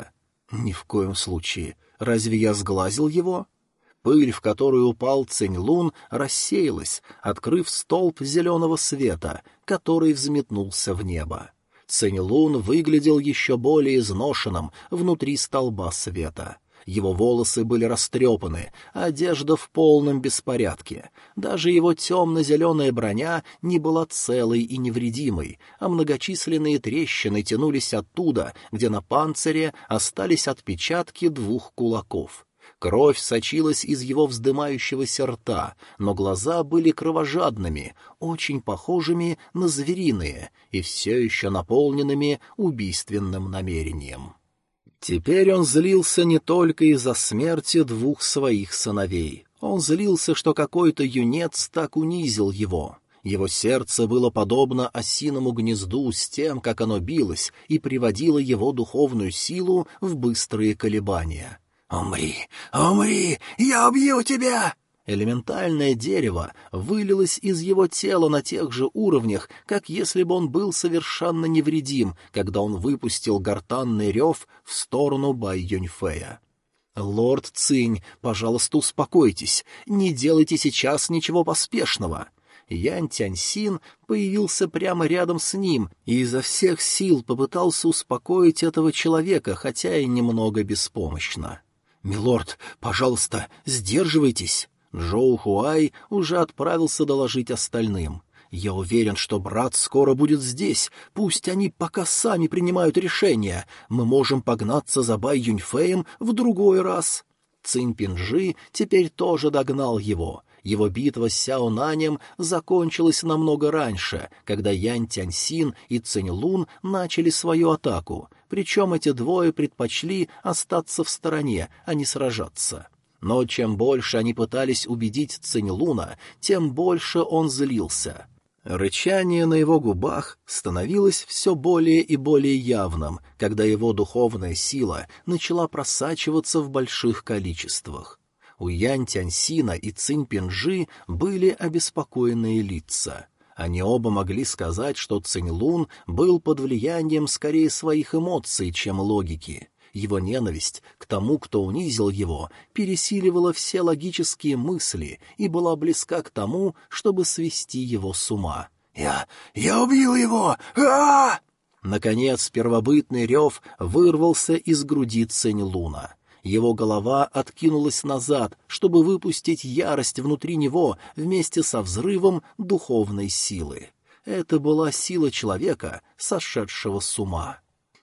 Ни в коем случае. Разве я сглазил его? Пыль, в которую упал Цинь-Лун, рассеялась, открыв столб зеленого света, который взметнулся в небо. Цинь-Лун выглядел еще более изношенным внутри столба света. Его волосы были растрепаны, а одежда в полном беспорядке. Даже его темно-зеленая броня не была целой и невредимой, а многочисленные трещины тянулись оттуда, где на панцире остались отпечатки двух кулаков. Кровь сочилась из его вздымающегося рта, но глаза были кровожадными, очень похожими на звериные и все еще наполненными убийственным намерением. Теперь он злился не только из-за смерти двух своих сыновей. Он злился, что какой-то юнец так унизил его. Его сердце было подобно осиному гнезду с тем, как оно билось, и приводило его духовную силу в быстрые колебания. «Умри! Умри! Я убью тебя!» Элементальное дерево вылилось из его тела на тех же уровнях, как если бы он был совершенно невредим, когда он выпустил гортанный рев в сторону Бай Юньфэя. «Лорд Цинь, пожалуйста, успокойтесь, не делайте сейчас ничего поспешного». Янь Тяньсин появился прямо рядом с ним и изо всех сил попытался успокоить этого человека, хотя и немного беспомощно. «Милорд, пожалуйста, сдерживайтесь». Джоу Хуай уже отправился доложить остальным. «Я уверен, что брат скоро будет здесь. Пусть они пока сами принимают решения. Мы можем погнаться за Бай Юньфэем в другой раз». Цинь Пинжи теперь тоже догнал его. Его битва с Сяо Нанем закончилась намного раньше, когда Янь Тяньсин и Цинь Лун начали свою атаку, причем эти двое предпочли остаться в стороне, а не сражаться. Но чем больше они пытались убедить Цинь Луна, тем больше он злился. Рычание на его губах становилось все более и более явным, когда его духовная сила начала просачиваться в больших количествах. У Янь Тяньсина и Цинь Пинжи были обеспокоенные лица. Они оба могли сказать, что Цинь Лун был под влиянием скорее своих эмоций, чем логики. Его ненависть к тому, кто унизил его, пересиливала все логические мысли и была близка к тому, чтобы свести его с ума. «Я... я убил его! А-а-а!» Наконец первобытный рев вырвался из груди Цинь Луна. Его голова откинулась назад, чтобы выпустить ярость внутри него вместе со взрывом духовной силы. Это была сила человека, сошедшего с ума.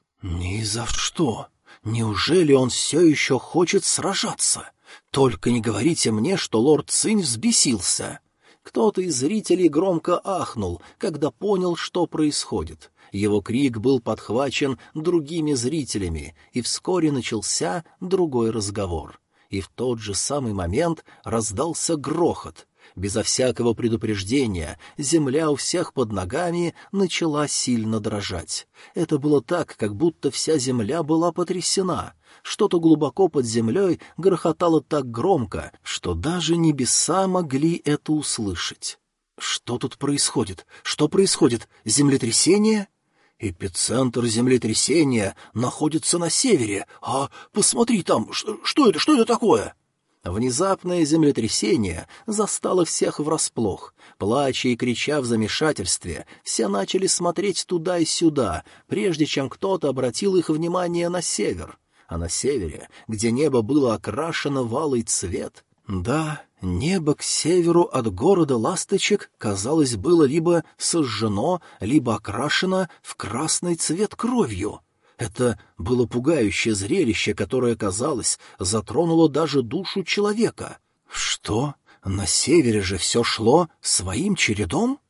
«Ни за что! Неужели он все еще хочет сражаться? Только не говорите мне, что лорд Цинь взбесился!» Кто-то из зрителей громко ахнул, когда понял, что происходит. Его крик был подхвачен другими зрителями, и вскоре начался другой разговор. И в тот же самый момент раздался грохот. Безо всякого предупреждения земля у всех под ногами начала сильно дрожать. Это было так, как будто вся земля была потрясена. Что-то глубоко под землей грохотало так громко, что даже небеса могли это услышать. Что тут происходит? Что происходит? Землетрясение? Эпицентр землетрясения находится на севере. А посмотри там, что, что это, что это такое? Внезапное землетрясение застало всех врасплох. Плача и крича в замешательстве, все начали смотреть туда и сюда, прежде чем кто-то обратил их внимание на север. А на севере, где небо было окрашено в алый цвет, да, небо к северу от города Ласточек, казалось, было либо сожжено, либо окрашено в красный цвет кровью. Это было пугающее зрелище, которое, казалось, затронуло даже душу человека. Что? На севере же все шло своим чередом?